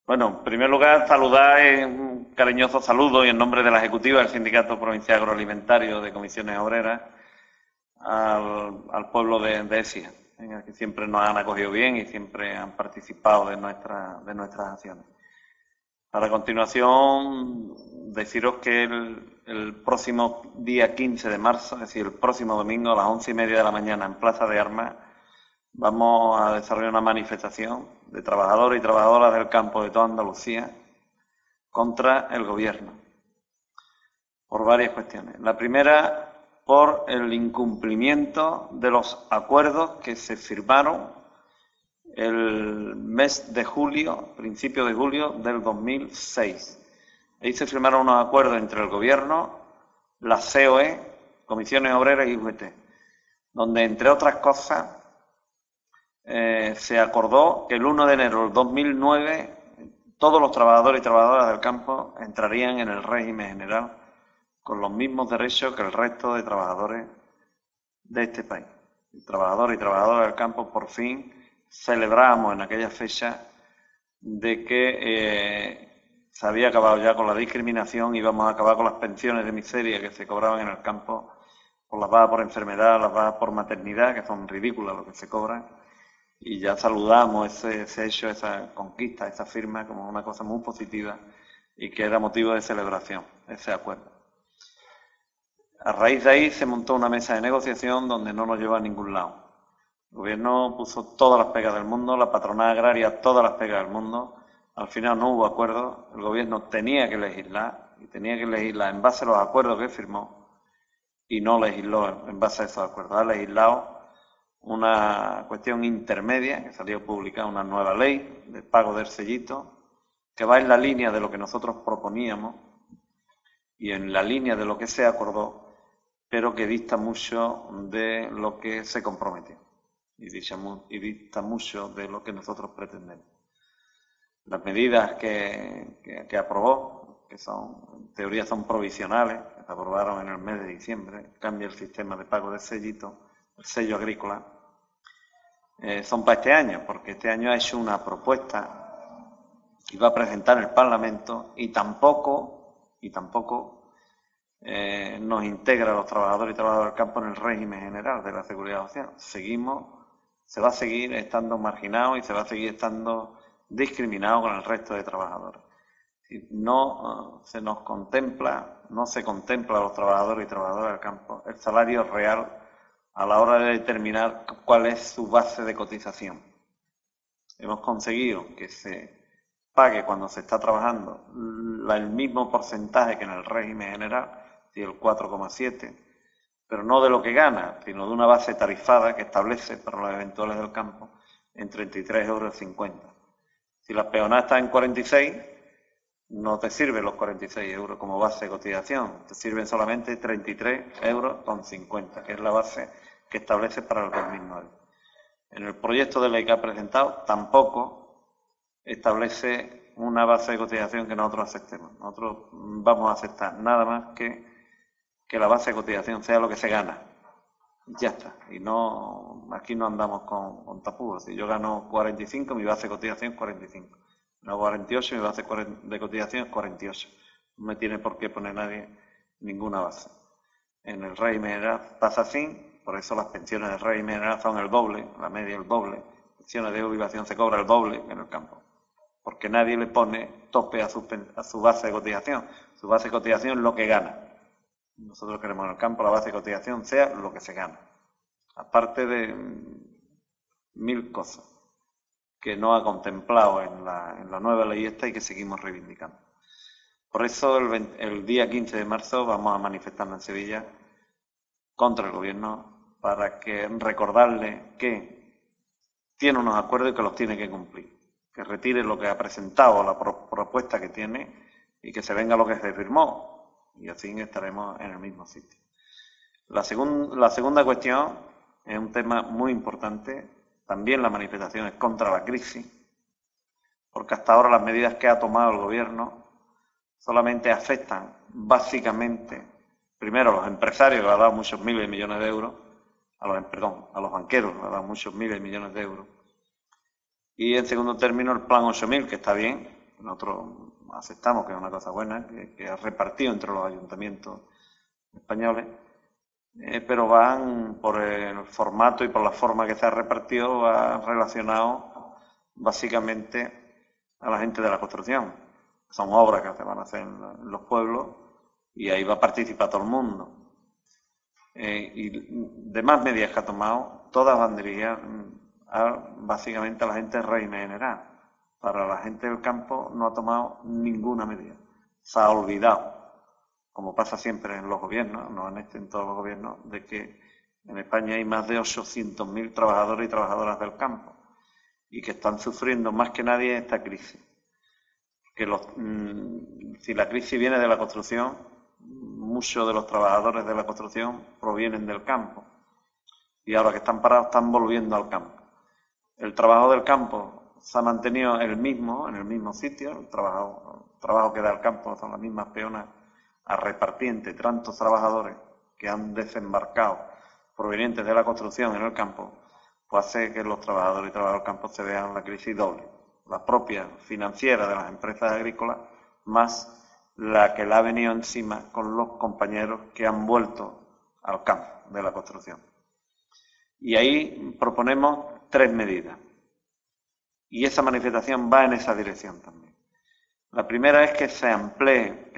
Bueno, en primer lugar, saludar un cariñoso saludo y en nombre de la ejecutiva del Sindicato Provincial Agroalimentario de Comisiones Obreras al pueblo de Écija, que siempre nos han acogido bien y siempre han participado de nuestras acciones. Para continuación, deciros que el próximo día 15 de marzo, es decir, el próximo domingo a las 11:30 de la mañana en Plaza de Armas, vamos a desarrollar una manifestación de trabajadores y trabajadoras del campo de toda Andalucía contra el Gobierno, por varias cuestiones. La primera, por el incumplimiento de los acuerdos que se firmaron el mes de julio, principio de julio del 2006. Ahí se firmaron unos acuerdos entre el Gobierno, la COE, Comisiones Obreras y UGT, donde, entre otras cosas, se acordó que el 1 de enero del 2009 todos los trabajadores y trabajadoras del campo entrarían en el régimen general con los mismos derechos que el resto de trabajadores de este país. Trabajadores y trabajadoras del campo, por fin celebramos en aquella fecha de que se había acabado ya con la discriminación y íbamos a acabar con las pensiones de miseria que se cobraban en el campo, por las bajas por enfermedad, las bajas por maternidad, que son ridículas lo que se cobran. Y ya saludamos ese hecho, esa conquista, esa firma, como una cosa muy positiva y que era motivo de celebración, ese acuerdo. A raíz de ahí se montó una mesa de negociación donde no nos llevó a ningún lado. El Gobierno puso todas las pegas del mundo, la patronal agraria todas las pegas del mundo. Al final no hubo acuerdo, el Gobierno tenía que legislar y tenía que legislar en base a los acuerdos que firmó y no legisló en base a esos acuerdos. Ha legislado una cuestión intermedia, que salió publicada una nueva ley de pago del sellito, que va en la línea de lo que nosotros proponíamos y en la línea de lo que se acordó, pero que dista mucho de lo que se comprometió y dista mucho de lo que nosotros pretendemos. Las medidas que aprobó, que en teoría son provisionales, que se aprobaron en el mes de diciembre, cambia el sistema de pago del sellito, el sello agrícola, son para este año, porque este año ha hecho una propuesta y va a presentar en el Parlamento y tampoco nos integra a los trabajadores y trabajadoras del campo en el régimen general de la Seguridad Social. Se va a seguir estando marginado y se va a seguir estando discriminado con el resto de trabajadores. No se contempla a los trabajadores y trabajadoras del campo el salario real a la hora de determinar cuál es su base de cotización. Hemos conseguido que se pague cuando se está trabajando el mismo porcentaje que en el régimen general, el 4,7, pero no de lo que gana, sino de una base tarifada que establece para los eventuales del campo en 33,50 €. Si la peonada está en 46, no te sirven los 46 € como base de cotización, te sirven solamente 33,50 €, que es la base que establece para el 2009. En el proyecto de ley que ha presentado tampoco establece una base de cotización que nosotros aceptemos. Nosotros vamos a aceptar nada más que la base de cotización sea lo que se gana. Ya está. Y aquí no andamos con tapujos. Si yo gano 45, mi base de cotización es 45. No 48, mi base de cotización es 48. No me tiene por qué poner nadie ninguna base. En el régimen general pasa así, por eso las pensiones del régimen general son el doble, la media el doble. Pensiones de jubilación se cobra el doble en el campo, porque nadie le pone tope a su base de cotización. Su base de cotización es lo que gana. Nosotros queremos en el campo la base de cotización sea lo que se gana, aparte de 1000 cosas que no ha contemplado en la nueva ley esta y que seguimos reivindicando. Por eso el día 15 de marzo vamos a manifestarnos en Sevilla contra el Gobierno para recordarle que tiene unos acuerdos y que los tiene que cumplir, que retire lo que ha presentado, la propuesta que tiene y que se venga lo que se firmó y así estaremos en el mismo sitio. La segunda cuestión es un tema muy importante. También la manifestación es contra la crisis, porque hasta ahora las medidas que ha tomado el Gobierno solamente afectan básicamente, primero a los empresarios, que le ha dado muchos miles de millones de euros, a los banqueros, que le ha dado muchos miles de millones de euros, y en segundo término el plan 8000, que está bien, nosotros aceptamos que es una cosa buena, que ha repartido entre los ayuntamientos españoles, pero van por el formato y por la forma que se ha repartido, va relacionado básicamente a la gente de la construcción. Son obras que se van a hacer en los pueblos y ahí va a participar todo el mundo. Y demás medidas que ha tomado, todas van dirigidas básicamente a la gente de régimen general. Para la gente del campo no ha tomado ninguna medida. Se ha olvidado, como pasa siempre en los gobiernos, no en todos los gobiernos, de que en España hay más de 800.000 trabajadores y trabajadoras del campo y que están sufriendo más que nadie esta crisis. Que si la crisis viene de la construcción, muchos de los trabajadores de la construcción provienen del campo y ahora que están parados están volviendo al campo. El trabajo del campo se ha mantenido en el mismo sitio, el trabajo que da el campo son las mismas peonas a repartir entre tantos trabajadores que han desembarcado provenientes de la construcción en el campo, pues hace que los trabajadores y trabajadoras del campo se vean la crisis doble. La propia financiera de las empresas agrícolas, más la que le ha venido encima con los compañeros que han vuelto al campo de la construcción. Y ahí proponemos 3 medidas. Y esa manifestación va en esa dirección también. La primera es que se amplíe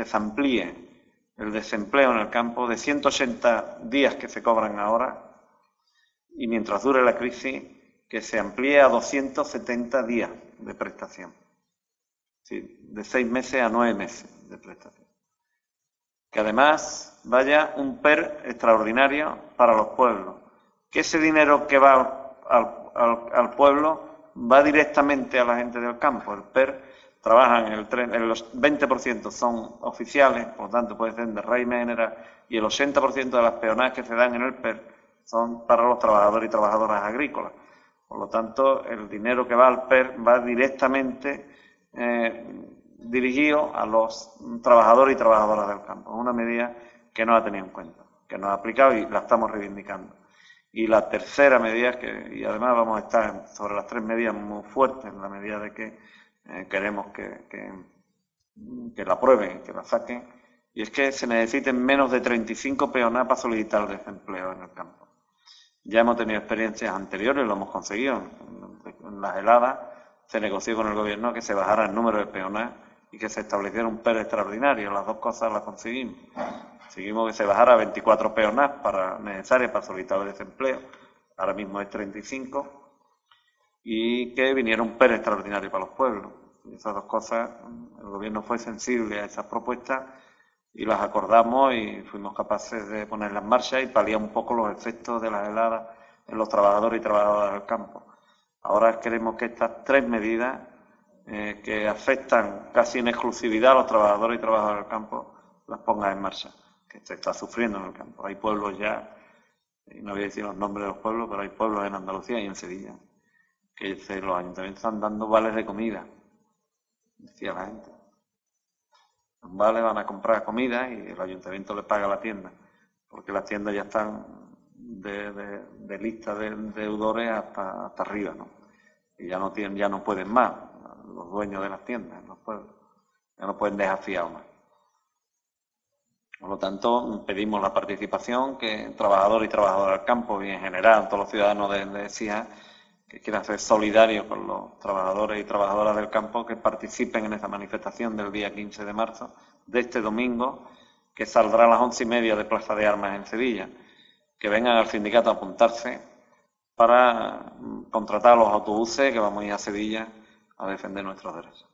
el desempleo en el campo de 180 días que se cobran ahora y mientras dure la crisis, que se amplíe a 270 días de prestación. Sí, de 6 meses a 9 meses de prestación. Que además vaya un PER extraordinario para los pueblos. Que ese dinero que va al pueblo va directamente a la gente del campo. El PER trabajan en los 20% son oficiales, por lo tanto puede ser de régimen general, y el 80% de las peonadas que se dan en el PER son para los trabajadores y trabajadoras agrícolas. Por lo tanto, el dinero que va al PER va directamente dirigido a los trabajadores y trabajadoras del campo. Es una medida que no ha tenido en cuenta, que no ha aplicado y la estamos reivindicando. Y la tercera medida, y además vamos a estar sobre las 3 medidas muy fuertes en la medida de que queremos que la aprueben, que la saquen, y es que se necesiten menos de 35 peonadas para solicitar desempleo en el campo. Ya hemos tenido experiencias anteriores, lo hemos conseguido. En las heladas se negoció con el gobierno que se bajara el número de peonadas y que se estableciera un PER extraordinario. Las dos cosas las conseguimos. Conseguimos que se bajara a 24 peonadas necesarias para solicitar el desempleo. Ahora mismo es 35. Y que viniera un PER extraordinario para los pueblos. Y esas dos cosas, el gobierno fue sensible a esas propuestas y las acordamos y fuimos capaces de ponerlas en marcha y paliar un poco los efectos de las heladas en los trabajadores y trabajadoras del campo. Ahora queremos que estas 3 medidas que afectan casi en exclusividad a los trabajadores y trabajadoras del campo las pongan en marcha, que se está sufriendo en el campo. Hay pueblos ya, y no voy a decir los nombres de los pueblos, pero hay pueblos en Andalucía y en Sevilla que los ayuntamientos están dando vales de comida, decía la gente. Vale, van a comprar comida y el ayuntamiento le paga a la tienda, porque las tiendas ya están de lista de deudores hasta arriba, ¿no? Y ya no pueden más, los dueños de las tiendas, ya no pueden dejar fiado más. Por lo tanto, pedimos la participación, que trabajadores y trabajadoras del campo y en general todos los ciudadanos de SIA que quieran ser solidarios con los trabajadores y trabajadoras del campo, que participen en esa manifestación del día 15 de marzo, de este domingo, que saldrá a las 11:30 de Plaza de Armas en Sevilla. Que vengan al sindicato a apuntarse para contratar los autobuses que vamos a ir a Sevilla a defender nuestros derechos.